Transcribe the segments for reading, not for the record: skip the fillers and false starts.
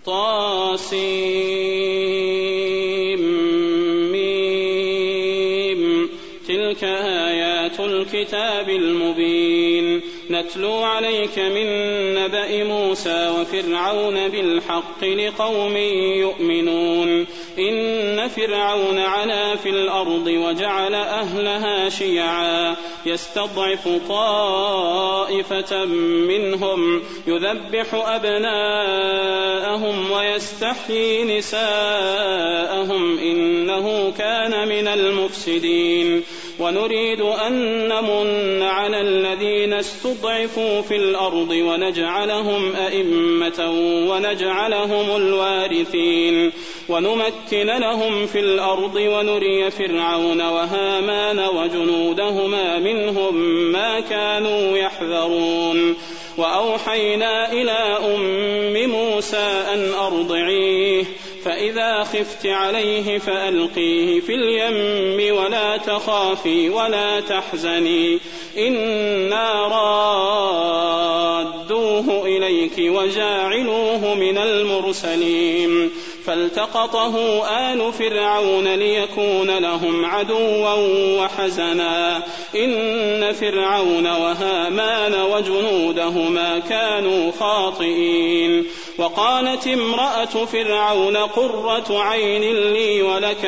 طاسيم تلك آيات الكتاب المبين نتلو عليك من نبأ موسى وفرعون بالحق لقوم يؤمنون إن فرعون علا في الأرض وجعل أهلها شيعا يستضعف طائفة منهم يذبح أبناءهم ويستحيي نساءهم إنه كان من المفسدين ونريد أن نمن على الذين استضعفوا في الأرض ونجعلهم أئمة ونجعلهم الوارثين ونمكن لهم في الأرض ونري فرعون وهامان وجنودهما منهم ما كانوا يحذرون وأوحينا إلى أم موسى أن أرضعيه فإذا خفت عليه فألقيه في اليم ولا تخافي ولا تحزني إنا رادوه إليك وجاعلوه من المرسلين فالتقطه آل فرعون ليكون لهم عدوا وحزنا إن فرعون وهامان وجنودهما كانوا خاطئين وقالت امرأة فرعون قرة عين لي ولك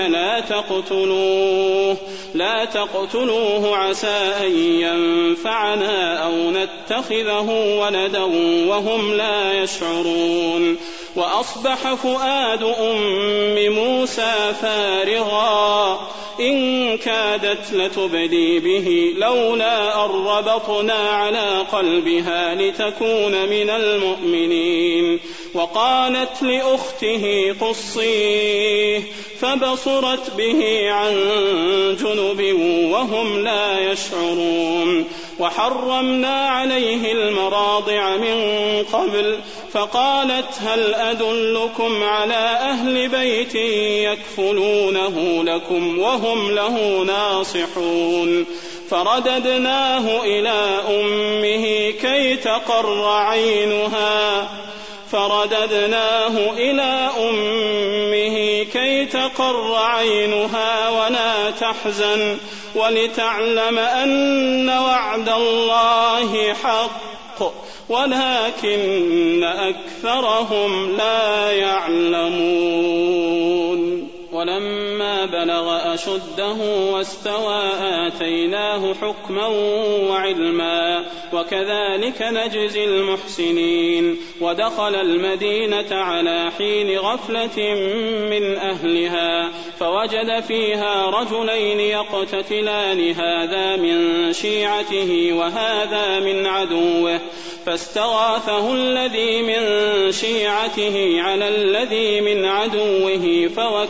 لا تقتلوه عسى أن ينفعنا أو نتخذه ولدا وهم لا يشعرون وأصبح فؤاد أم موسى فارغا إن كادت لتبدي به لولا أن ربطنا على قلبها لتكون من المؤمنين وقالت لأخته قصيه فبصرت به عن جنب وهم لا يشعرون وحرمنا عليه المراضع من قبل فقالت هل أدلكم على أهل بيت يكفلونه لكم وهم له ناصحون فرددناه إلى أمه كي تقر عينها ولا تحزن ولتعلم أن وعد الله حق ولكن أكثرهم لا يعلمون ولما بلغ أشده واستوى آتيناه حكما وعلما وكذلك نجزي المحسنين ودخل المدينة على حين غفلة من أهلها فوجد فيها رجلين يقتتلان هذا من شيعته وهذا من عدوه فاستغاثه الذي من شيعته على الذي من عدوه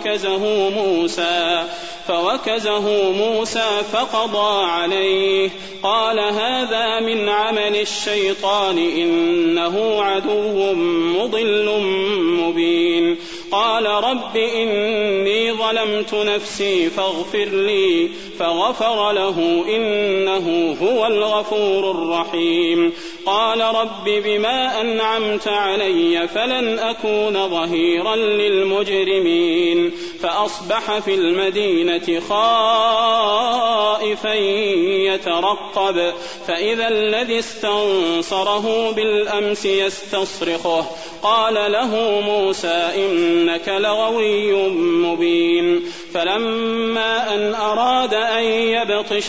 فوكزه موسى فقضى عليه قال هذا من عمل الشيطان إنه عدو مضل مبين قال رب إني ظلمت نفسي فاغفر لي فغفر له إنه هو الغفور الرحيم قال رب بما أنعمت علي فلن أكون ظهيرا للمجرمين فأصبح في المدينة خائفا يترقب فإذا الذي استنصره بالأمس يستصرخه قال له موسى إنك لغوي مبين فلما أن أراد أن يبطش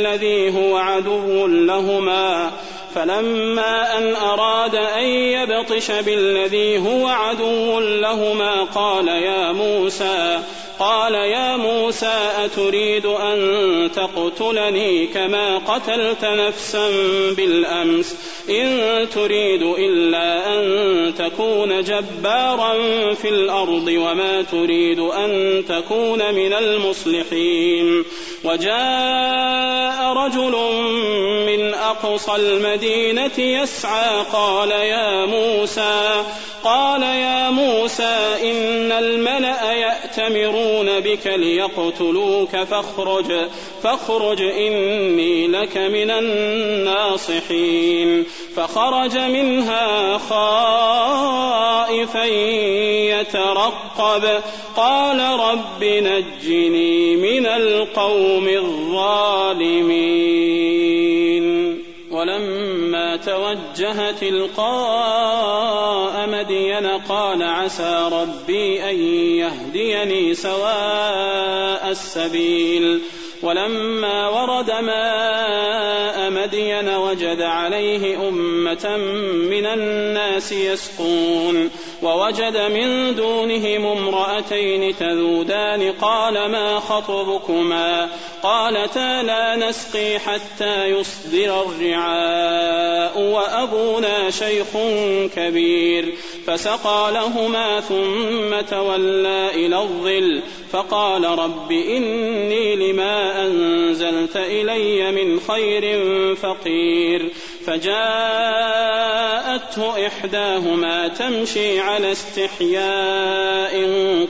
بالذي هو عدو لهما قال يا موسى أتريد أن تقتلني كما قتلت نفسا بالأمس إن تريد إلا أن تكون جبارا في الأرض وما تريد أن تكون من المصلحين وجاء رجل من أقصى المدينة يسعى قال يا موسى إن الملأ يأتمرون بك ليقتلوك فاخرج إني لك من الناصحين فخرج منها خائفا يترقب قال رب نجني من القوم الظالمين. ولما توجه تلقاء مدين قال عسى ربي أن يهديني سواء السبيل. ولما ورد ماء مدين وجد عليه أمة من الناس يسقون ووجد من دونهم امرأتين تذودان قال ما خطبكما قالتا لا نسقي حتى يصدر الرعاء وأبونا شيخ كبير فسقى لهما ثم تولى إلى الظل فقال رب إني لما أنزلت إلي من خير فقير. فجاءته إحداهما تمشي على استحياء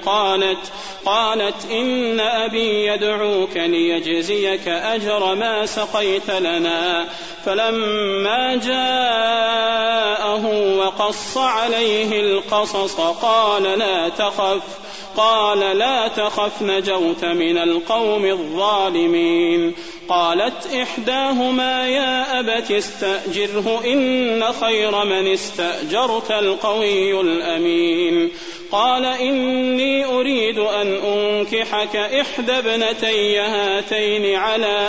قالت إن أبي يدعوك ليجزيك أجر ما سقيت لنا. فلما جاءه وقص عليه القصص قال لا تخف نجوت من القوم الظالمين. قالت إحداهما يا أبت استأجره إن خير من استأجرت القوي الأمين. قال إني أريد أن أنكحك إحدى ابنتي هاتين على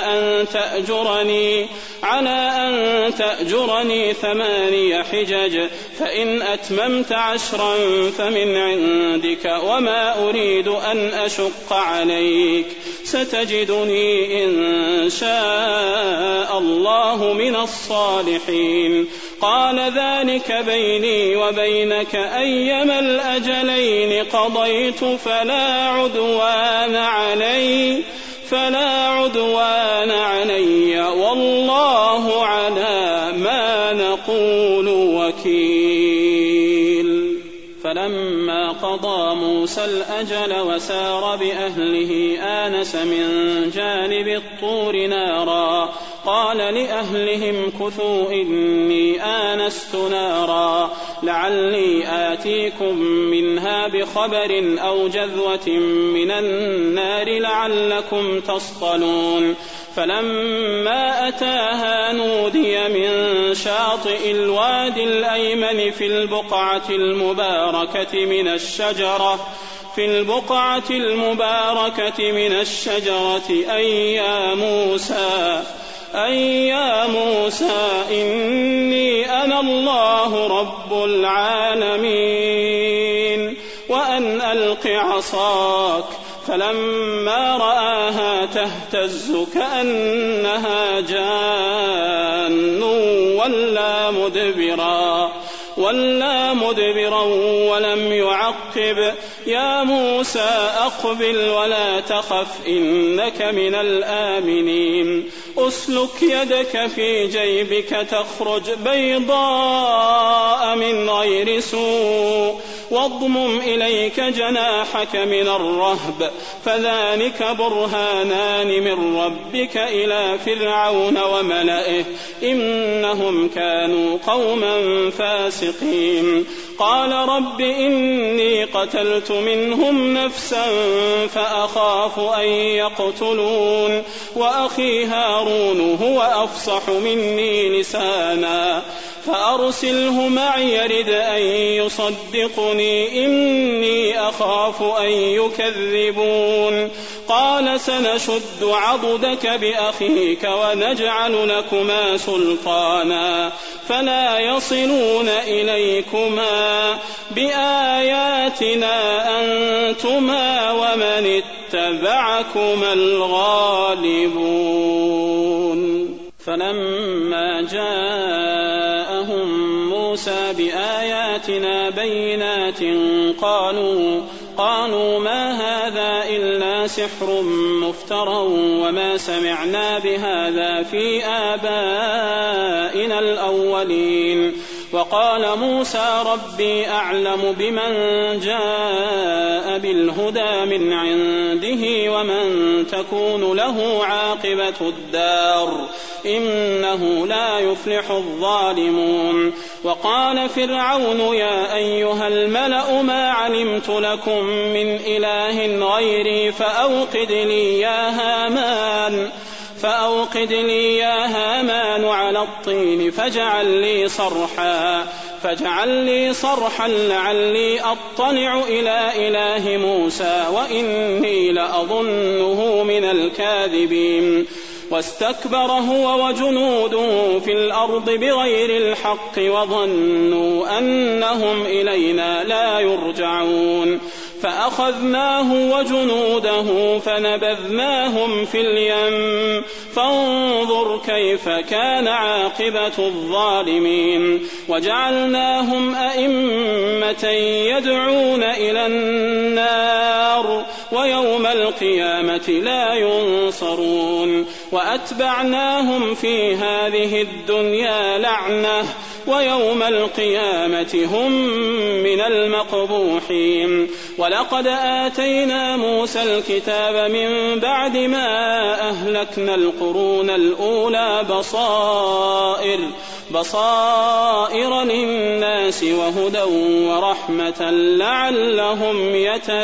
أن تأجرني 8 حجج فإن أتممت 10 فمن عندك وما أريد أن أشق عليك ستجدني إن شاء الله من الصالحين. قال ذلك بيني وبينك أيما الأجلين قضيت فلا عدوان علي والله على ما نقول وكيل. فلما قضى موسى الأجل وسار بأهله آنس من جانب الطور نارا قال لأهلهم كثوا إني آنست نارا لعلي آتيكم منها بخبر أو جذوة من النار لعلكم تصطلون. فلما أتاها نودي من شاطئ الوادي الأيمن في البقعة المباركة من الشجرة أي يا موسى إني أنا الله رب العالمين وأن ألق عصاك. فلما رآها تهتز كأنها جان ولا مدبرا ولم يعقب. يا موسى أقبل ولا تخف إنك من الآمنين. أسلك يدك في جيبك تخرج بيضاء من غير سوء واضمم إليك جناحك من الرهب فذلك برهانان من ربك إلى فرعون وملئه إنهم كانوا قوما فاسقين. قال رب إني قتلت منهم نفسا فأخاف أن يقتلون وأخي هارون هو أفصح مني لسانا فأرسله معي يرد أن يصدقني إني أخاف أن يكذبون. قال سنشد عضدك بأخيك ونجعل لكما سلطانا فلا يصلون إليكما بآياتنا أنتما ومن اتبعكما الغالبون. فلما جاءهم موسى بآياتنا بينات قالوا ما هذا إلا سحر مفترى وما سمعنا بهذا في آبائنا الأولين. وقال موسى ربي أعلم بمن جاء بالهدى من عنده ومن تكون له عاقبة الدار إنه لا يفلح الظالمون. وقال فرعون يا أيها الملأ ما علمت لكم من إله غيري فأوقد لي يا هامان على الطين فاجعل لي صرحا لعلي أطلع إلى إله موسى وإني لأظنه من الكاذبين. واستكبر هو وجنوده في الأرض بغير الحق وظنوا أنهم إلينا لا يرجعون فأخذناه وجنوده فنبذناهم في اليم فانظر كيف كان عاقبة الظالمين. وجعلناهم أئمة يدعون إلى النار ويوم القيامة لا ينصرون. وأتبعناهم في هذه الدنيا لعنة ويوم القيامة هم من المقبوحين. ولقد آتينا موسى الكتاب من بعد ما أهلكنا القرون الأولى بصائر للناس وهدى ورحمة لعلهم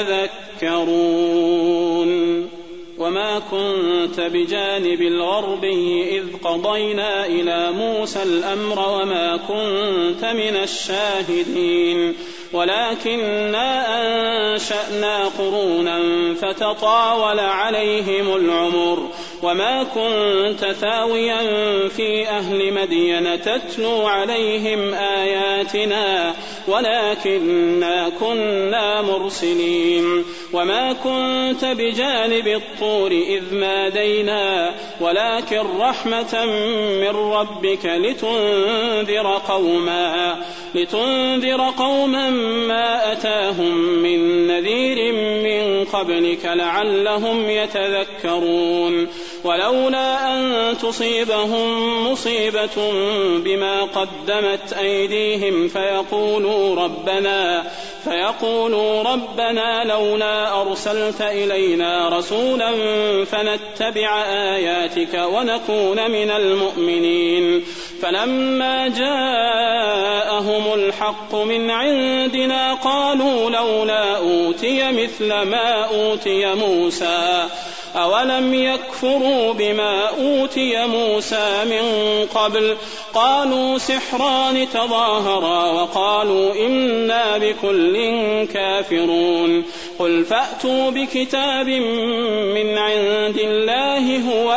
يتذكرون. وما كنت بجانب الغربي إذ قضينا إلى موسى الأمر وما كنت من الشاهدين ولكننا أنشأنا قرونا فتطاول عليهم العمر وما كنت ثاويا في أهل مدين تتلو عليهم آياتنا ولكننا كنا مرسلين. وما كنت بجانب الطور إذ نادينا ولكن رحمة من ربك لتنذر قوما ما أتاهم من نذير من قبلك لعلهم يتذكرون. ولولا أن تصيبهم مصيبة بما قدمت أيديهم فيقولوا ربنا لولا أرسلت إلينا رسولا فنتبع آياتك ونكون من المؤمنين. فلما جاءهم الحق من عندنا قالوا لولا أوتي مثل ما أوتي موسى أولم يكفروا بما أوتي موسى من قبل قالوا سحران تظاهرا وقالوا إنا بكل كافرون. قل فأتوا بكتاب من عند الله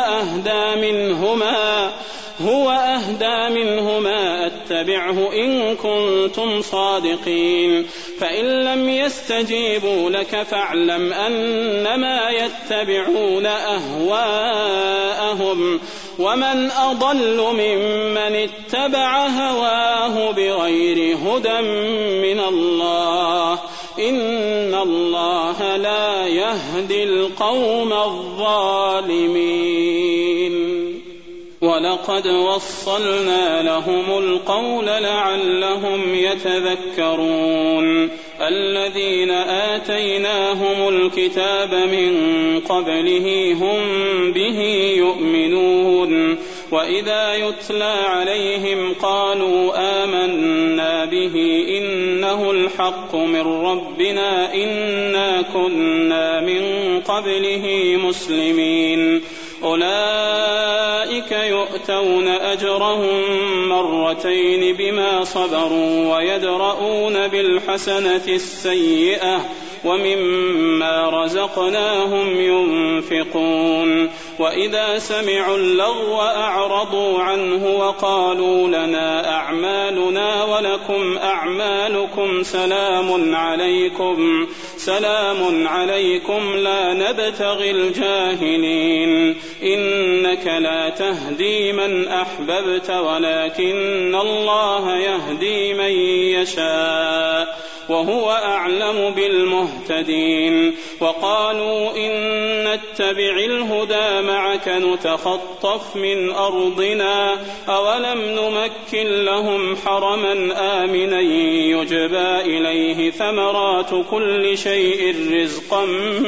هو أهدى منهما أتبعه إن كنتم صادقين. فإن لم يستجيبوا لك فاعلم أنما يتبعون أهواءهم ومن أضل ممن اتبع هواه بغير هدى من الله إن الله لا يهدي القوم الظالمين. ولقد وصلنا لهم القول لعلهم يتذكرون. الذين آتيناهم الكتاب من قبله هم به يؤمنون وإذا يتلى عليهم قالوا آمنا به إنه الحق من ربنا إنا كنا من قبله مسلمين. أولئك يؤتون أجرهم مرتين بما صبروا ويدرؤون بالحسنة السيئة ومما رزقناهم ينفقون. وإذا سمعوا اللغو أعرضوا عنه وقالوا لنا أعمالنا ولكم أعمالكم سلام عليكم لا نبتغي الجاهلين إنك لا تهدي من أحببت ولكن الله يهدي من يشاء وهو أعلم بالمهتدين. وقالوا إن نتبع الهدى معك نتخطف من أرضنا أولم نمكن لهم حرما آمنا يجبى إليه ثمرات كل شيء رزقا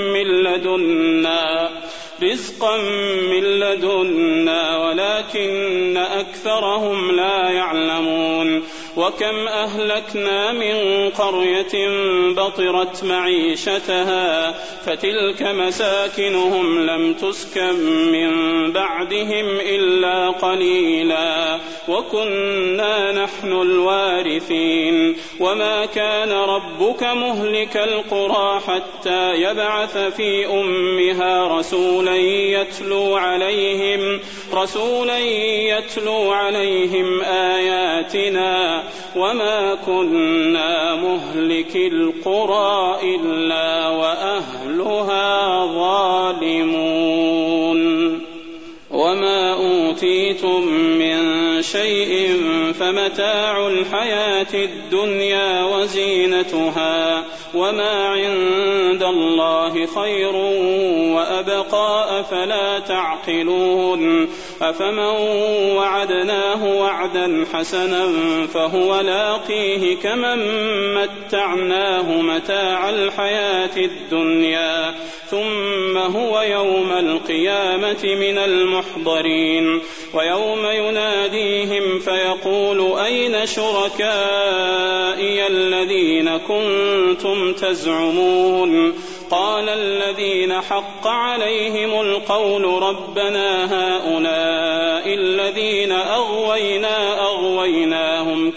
من لدنا ولكن أكثرهم لا يعلمون. وكم أهلكنا من قرية بطرت معيشتها فتلك مساكنهم لم تسكن من بعدهم إلا قليلا وكنا نحن الوارثين. وما كان ربك مهلك القرى حتى يبعث في أمها رسولا يتلو عليهم آياتنا وما كنا مهلك القرى إلا وأهلها ظالمون. وما أوتيتم من شيء فمتاع الحياة الدنيا وزينتها وما عند الله خير وأبقى أفلا تعقلون. أفمن وعدناه وعدا حسنا فهو لاقيه كمن متعناه متاع الحياة الدنيا ثم هو يوم القيامة من المحضرين. ويوم يناديهم فيقول أين شركائي الذين كنتم تزعمون قال الذين حق عليهم القول ربنا هؤلاء الذين أغويناهم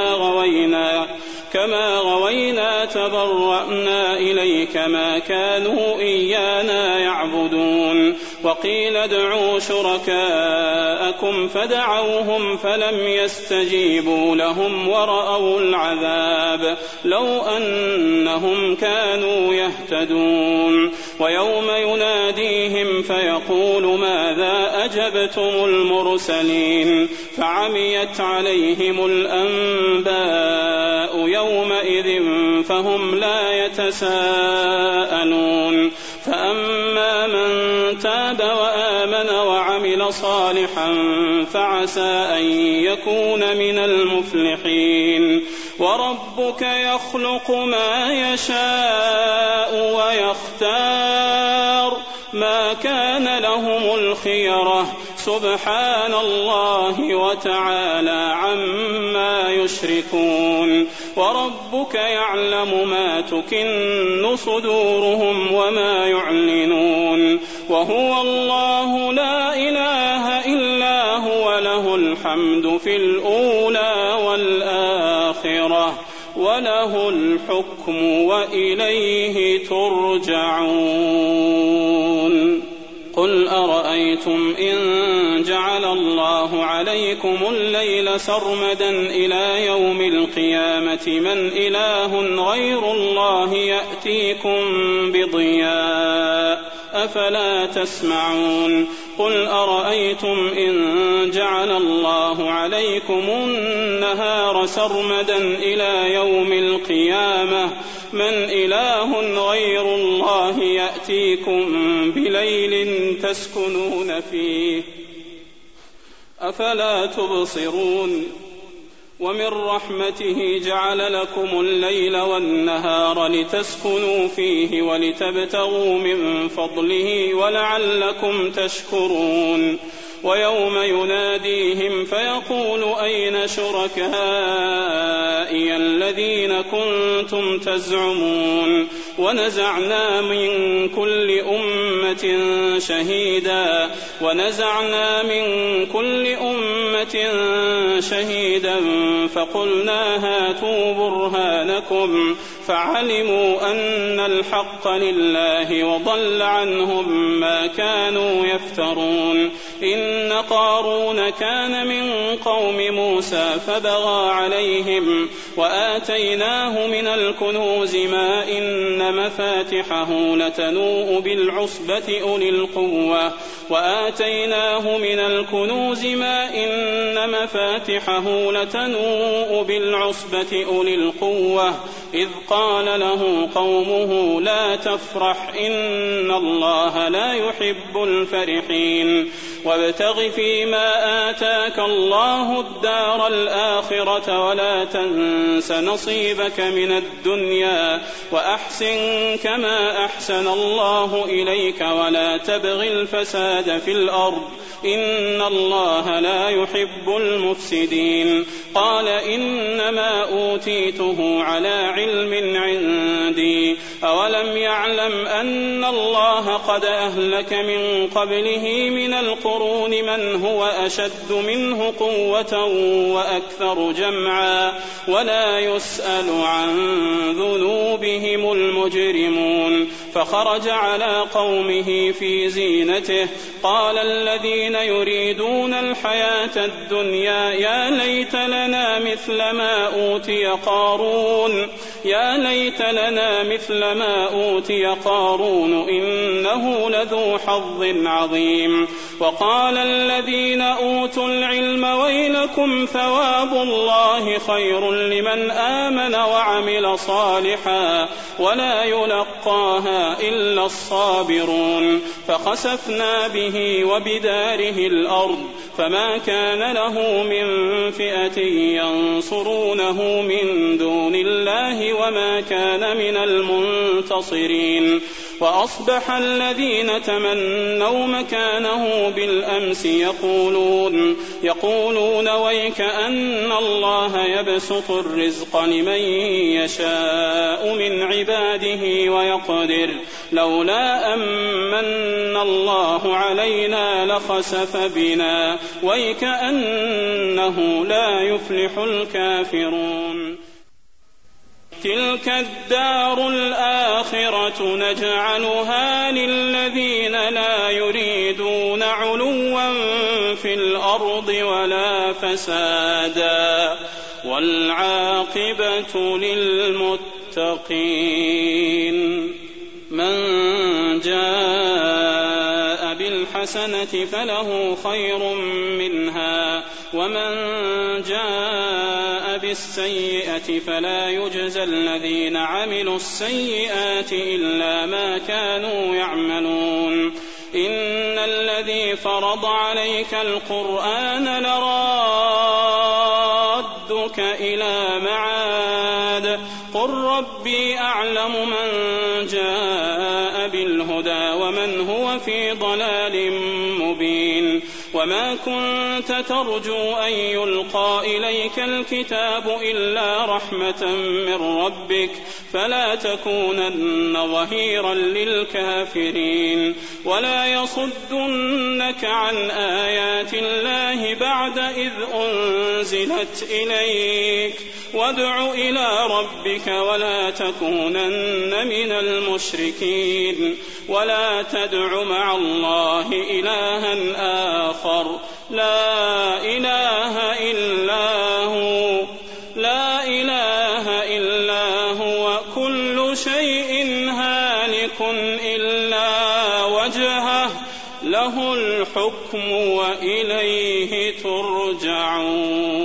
كما غوينا تبرأنا إليك ما كانوا إيانا يعبدون. وقيل ادعوا شركاءكم فدعوهم فلم يستجيبوا لهم ورأوا العذاب لو أنهم كانوا يهتدون. ويوم يناديهم فيقول ماذا أجبتم المرسلين فعميت عليهم الأنباء يومئذ فهم لا يتساءلون. فأما من تاب وآمن وعمل صالحا فعسى أن يكون من المفلحين. وربك يخلق ما يشاء ويختار ما كان لهم الخيرة سبحان الله وتعالى عما يشركون. وربك يعلم ما تكن صدورهم وما يعلنون وهو الله لا إله إلا هو له الحمد في الأولى والآخرة وله الحكم وإليه ترجعون. قل أرأيتم إن جعل الله عليكم الليل سرمدا إلى يوم القيامة من إله غير الله يأتيكم بضياء أفلا تسمعون. قل أرأيتم إن جعل الله عليكم النهار سرمدا إلى يوم القيامة من إله غير الله يأتيكم بليل تسكنون فيه أفلا تبصرون. ومن رحمته جعل لكم الليل والنهار لتسكنوا فيه ولتبتغوا من فضله ولعلكم تشكرون. ويوم يناديهم فيقول أين شركائي الذين كنتم تزعمون ونزعنا من كل أمة شهيدا فقلنا هاتوا برهانكم فعلموا أن الحق لله وضل عنهم ما كانوا يفترون. إن قارون كان من قوم موسى فبغى عليهم وآتيناه من الكنوز ما إن مفاتحه لتنوء بالعصبة أولي القوة وآتيناه من الكنوز ما إن مفاتحه لتنوء بالعصبة أولي القوة إذ قال له قومه لا تفرح إن الله لا يحب الفرحين وابتغ فيما آتاك الله الدار الآخرة ولا تنس نصيبك من الدنيا وأحسن كما أحسن الله إليك ولا تبغ الفساد في الأرض إن الله لا يحب المفسدين قال إنما أوتيته على علم عندي أولم يعلم أن الله قد أهلك من قبله من القرون من هو أشد منه قوة وأكثر جمعا ولا يسأل عن ذنوبهم المجرمون فخرج على قومه في زينته قال الذين يريدون الحياة الدنيا يا ليت لنا مثل ما أوتي قارون إنه لذو حظ عظيم وقال الذين أوتوا العلم ويلكم ثواب الله خير لمن آمن وعمل صالحا ولا يلقاها إلا الصابرون فخسفنا به وبداره الأرض فما كان له من فئة ينصرونه من دون الله وما كان من المنتصرين وأصبح الذين تمنوا مكانه بالأمس يقولون ويك أن الله يبسط الرزق لمن يشاء من عباده ويقدر لولا أمن الله علينا لخسف بنا ويك أنه لا يفلح الكافرون تلك الدار الآخرة نجعلها للذين لا يريدون علوا في الأرض ولا فسادا والعاقبة للمتقين من جاء بالحسنة فله خير منها ومن جاء بالسيئة فلا يجزى الذين عملوا السيئات إلا ما كانوا يعملون إن الذي فرض عليك القرآن لرادك إلى معاد قل ربي أعلم من جاء بالهدى ومن هو في ضلال مبين وما كنت ترجو أن يلقى إليك الكتاب إلا رحمة من ربك فلا تكونن ظهيرا للكافرين ولا يصدنك عن آيات الله بعد إذ أنزلت إليك وادع إلى ربك ولا تكونن من المشركين ولا تدع مع الله إلها آخر لا إله إلا هو كل شيء هالك إلا وجهه له الحكم وإليه ترجعون.